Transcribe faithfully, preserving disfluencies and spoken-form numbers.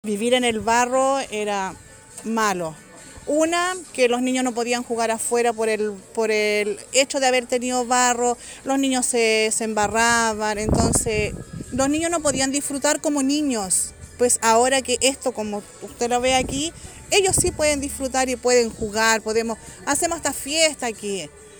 Vivir en el barro era malo. Una, que los niños no podían jugar afuera por el, por el hecho de haber tenido barro, los niños se, se embarraban, entonces los niños no podían disfrutar como niños. Pues ahora que esto, como usted lo ve aquí, ellos sí pueden disfrutar y pueden jugar, podemos, hacemos hasta fiesta aquí.